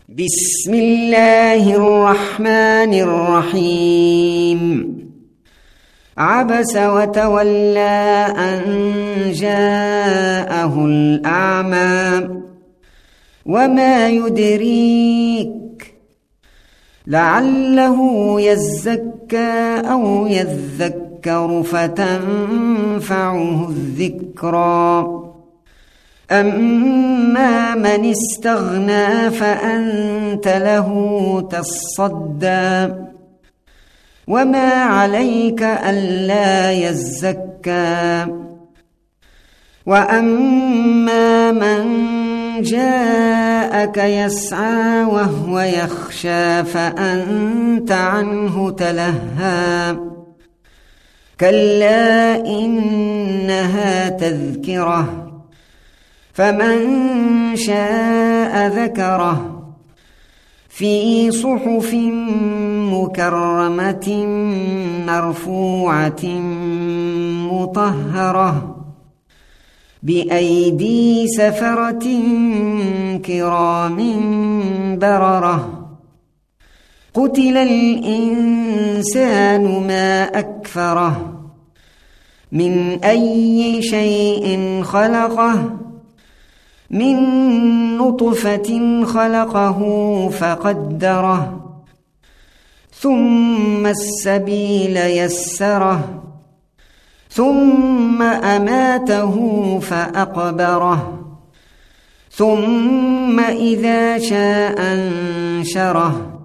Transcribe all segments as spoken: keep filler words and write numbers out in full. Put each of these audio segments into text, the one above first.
بسم الله الرحمن الرحيم. عبس وتولى أن جاءه الأعمى وما يدريك لعله يزكى أو يذكر فتنفعه الذكرى. أما من استغنى فأنت له تصدى وما عليك ألا يزكى. وأما من جاءك يسعى وهو يخشى فأنت عنه تلهى. كلا إنها تذكرة فمن شاء ذكره في صحف مكرمة مرفوعة مطهرة بأيدي سفرة كرام بررة. قتل الإنسان ما أكفره من أي شيء خلقه من نطفة خلقه فقدره ثم السبيل يسره ثم أماته فأقبره ثم إذا شاء أنشره.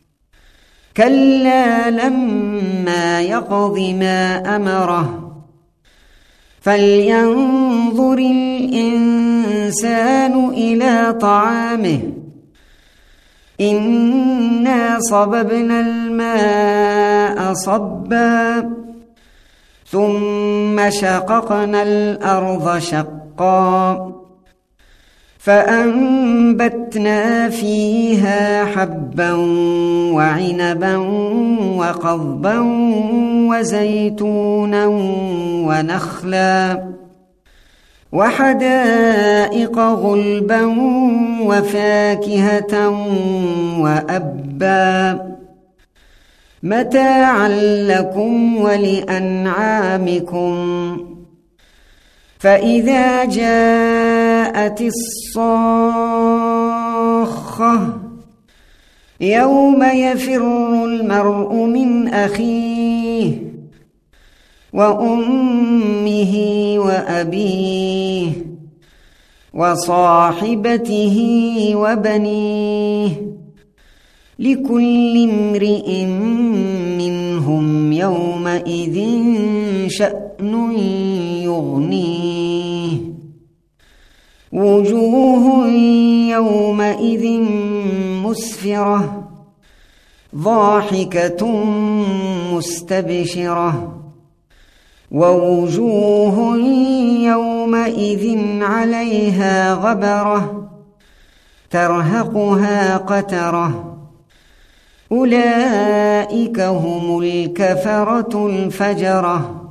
كلا لما يقض ما أمره فلينظر الإنسان إلى طعامه إنا صببنا الماء صبا ثم شققنا الأرض شقا فأنبتنا فيها حبا وعنبا وقضبا وزيتونا ونخلا وحدائق غلبا وفاكهة وأبا متاعا لكم ولأنعامكم. فإذا جاءت الصاخة يوم يفر المرء من أخيه وأمه وأبيه وصاحبته وبنيه لكل امرئ منهم يومئذ شأن يغنيه. وجوه يومئذ مسفرة ضاحكة مستبشرة ووجوه يومئذ عليها غبرة ترهقها قترة. أولئك هم الكفرة الفجرة.